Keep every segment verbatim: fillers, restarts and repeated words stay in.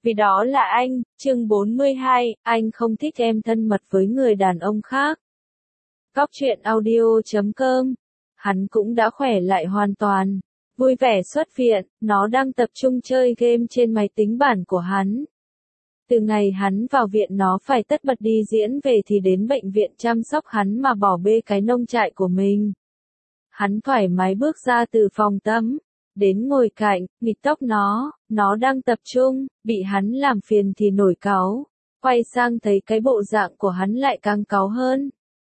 Vì đó là anh, chương bốn mươi hai, anh không thích em thân mật với người đàn ông khác. Góc truyện audio chấm com. Hắn cũng đã khỏe lại hoàn toàn. Vui vẻ xuất viện, nó đang tập trung chơi game trên máy tính bảng của hắn. Từ ngày hắn vào viện nó phải tất bật đi diễn về thì đến bệnh viện chăm sóc hắn mà bỏ bê cái nông trại của mình. Hắn thoải mái bước ra từ phòng tắm, đến ngồi cạnh, nghịch tóc nó, nó đang tập trung, bị hắn làm phiền thì nổi cáu, quay sang thấy cái bộ dạng của hắn lại càng cáu hơn.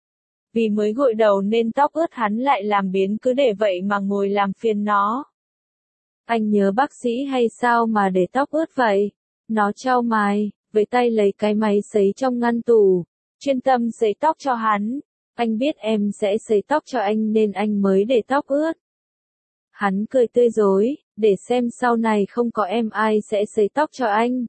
Vì mới gội đầu nên tóc ướt hắn lại làm biếng cứ để vậy mà ngồi làm phiền nó. Anh nhớ bác sĩ hay sao mà để tóc ướt vậy? Nó chau mày, với tay lấy cái máy sấy trong ngăn tủ, chuyên tâm sấy tóc cho hắn. Anh biết em sẽ sấy tóc cho anh nên anh mới để tóc ướt. Hắn cười tươi rói, để xem sau này không có em ai sẽ sấy tóc cho anh.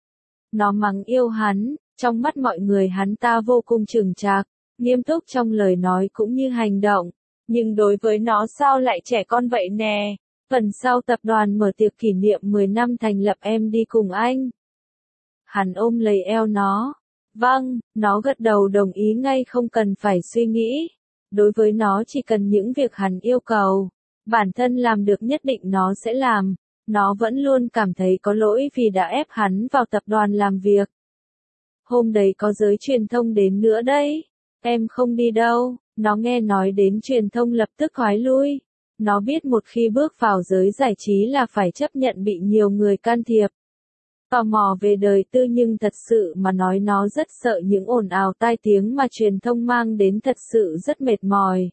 Nó mắng yêu hắn, trong mắt mọi người hắn ta vô cùng chững chạc, nghiêm túc trong lời nói cũng như hành động. Nhưng đối với nó sao lại trẻ con vậy nè? Tuần sau tập đoàn mở tiệc kỷ niệm mười năm thành lập em đi cùng anh. Hắn ôm lấy eo nó. Vâng, nó gật đầu đồng ý ngay không cần phải suy nghĩ. Đối với nó chỉ cần những việc hắn yêu cầu, bản thân làm được nhất định nó sẽ làm. Nó vẫn luôn cảm thấy có lỗi vì đã ép hắn vào tập đoàn làm việc. Hôm đấy có giới truyền thông đến nữa đấy. Em không đi đâu. Nó nghe nói đến truyền thông lập tức thoái lui. Nó biết một khi bước vào giới giải trí là phải chấp nhận bị nhiều người can thiệp. Tò mò về đời tư nhưng thật sự mà nói nó rất sợ những ồn ào tai tiếng mà truyền thông mang đến, thật sự rất mệt mỏi.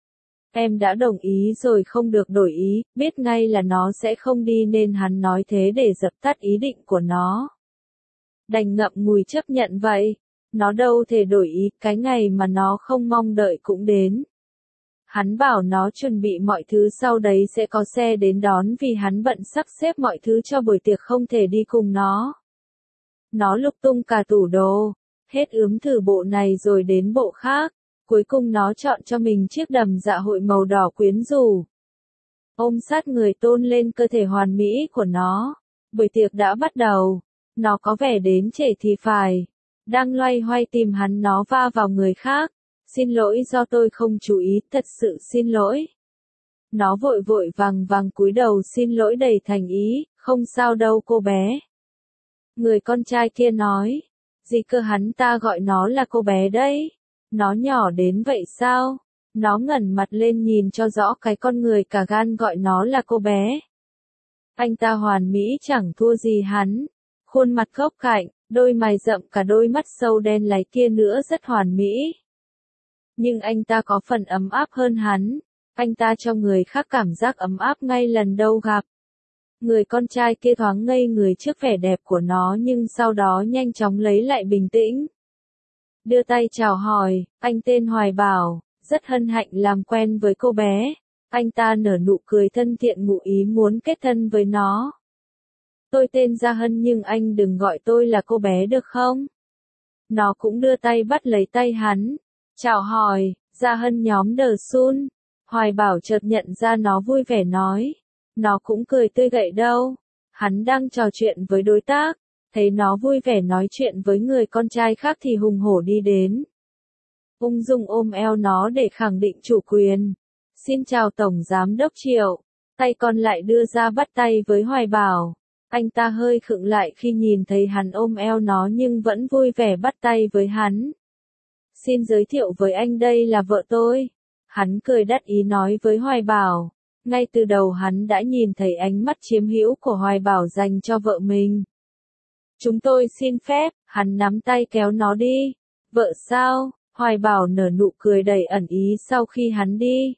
Em đã đồng ý rồi không được đổi ý, biết ngay là nó sẽ không đi nên hắn nói thế để dập tắt ý định của nó. Đành ngậm ngùi chấp nhận vậy. Nó đâu thể đổi ý, cái ngày mà nó không mong đợi cũng đến. Hắn bảo nó chuẩn bị mọi thứ sau đấy sẽ có xe đến đón vì hắn bận sắp xếp mọi thứ cho buổi tiệc không thể đi cùng nó. Nó lục tung cả tủ đồ, hết ướm thử bộ này rồi đến bộ khác, cuối cùng nó chọn cho mình chiếc đầm dạ hội màu đỏ quyến rũ. Ôm sát người tôn lên cơ thể hoàn mỹ của nó, buổi tiệc đã bắt đầu, nó có vẻ đến trễ thì phải, đang loay hoay tìm hắn nó va vào người khác. Xin lỗi do tôi không chú ý, thật sự xin lỗi. Nó vội vội vàng vàng cúi đầu xin lỗi đầy thành ý, không sao đâu cô bé. Người con trai kia nói, gì cơ hắn ta gọi nó là cô bé đấy. Nó nhỏ đến vậy sao? Nó ngẩng mặt lên nhìn cho rõ cái con người cả gan gọi nó là cô bé. Anh ta hoàn mỹ chẳng thua gì hắn. Khuôn mặt góc cạnh, đôi mày rậm cả đôi mắt sâu đen láy kia nữa rất hoàn mỹ. Nhưng anh ta có phần ấm áp hơn hắn, anh ta cho người khác cảm giác ấm áp ngay lần đầu gặp. Người con trai kia thoáng ngây người trước vẻ đẹp của nó nhưng sau đó nhanh chóng lấy lại bình tĩnh. Đưa tay chào hỏi, anh tên Hoài Bảo, rất hân hạnh làm quen với cô bé. Anh ta nở nụ cười thân thiện ngụ ý muốn kết thân với nó. Tôi tên Gia Hân nhưng anh đừng gọi tôi là cô bé được không? Nó cũng đưa tay bắt lấy tay hắn. Chào hỏi, Gia Hân nhóm Đờ Sun. Hoài Bảo chợt nhận ra nó vui vẻ nói. Nó cũng cười tươi gậy đâu. Hắn đang trò chuyện với đối tác. Thấy nó vui vẻ nói chuyện với người con trai khác thì hùng hổ đi đến. Ung dung ôm eo nó để khẳng định chủ quyền. Xin chào Tổng Giám Đốc Triệu. Tay còn lại đưa ra bắt tay với Hoài Bảo. Anh ta hơi khựng lại khi nhìn thấy hắn ôm eo nó nhưng vẫn vui vẻ bắt tay với hắn. Xin giới thiệu với anh đây là vợ tôi. Hắn cười đắc ý nói với Hoài Bảo. Ngay từ đầu hắn đã nhìn thấy ánh mắt chiếm hữu của Hoài Bảo dành cho vợ mình. Chúng tôi xin phép, hắn nắm tay kéo nó đi. Vợ sao? Hoài Bảo nở nụ cười đầy ẩn ý sau khi hắn đi.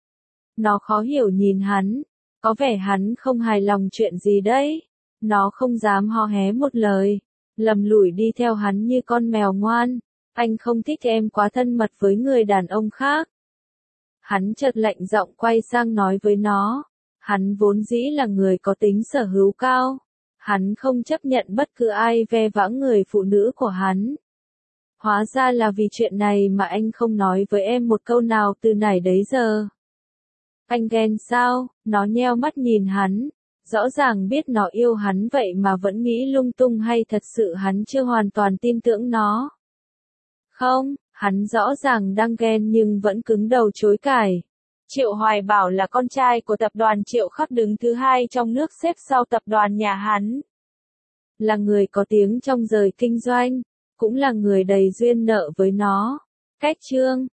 Nó khó hiểu nhìn hắn. Có vẻ hắn không hài lòng chuyện gì đấy. Nó không dám ho hé một lời. Lầm lủi đi theo hắn như con mèo ngoan. Anh không thích em quá thân mật với người đàn ông khác. Hắn chợt lạnh giọng quay sang nói với nó. Hắn vốn dĩ là người có tính sở hữu cao. Hắn không chấp nhận bất cứ ai ve vãng người phụ nữ của hắn. Hóa ra là vì chuyện này mà anh không nói với em một câu nào từ nãy đến giờ. Anh ghen sao? Nó nheo mắt nhìn hắn. Rõ ràng biết nó yêu hắn vậy mà vẫn nghĩ lung tung hay thật sự hắn chưa hoàn toàn tin tưởng nó? Không, hắn rõ ràng đang ghen nhưng vẫn cứng đầu chối cãi. Triệu Hoài Bảo là con trai của tập đoàn Triệu Khắc đứng thứ hai trong nước xếp sau tập đoàn nhà hắn. Là người có tiếng trong giới kinh doanh, cũng là người đầy duyên nợ với nó. Cách chương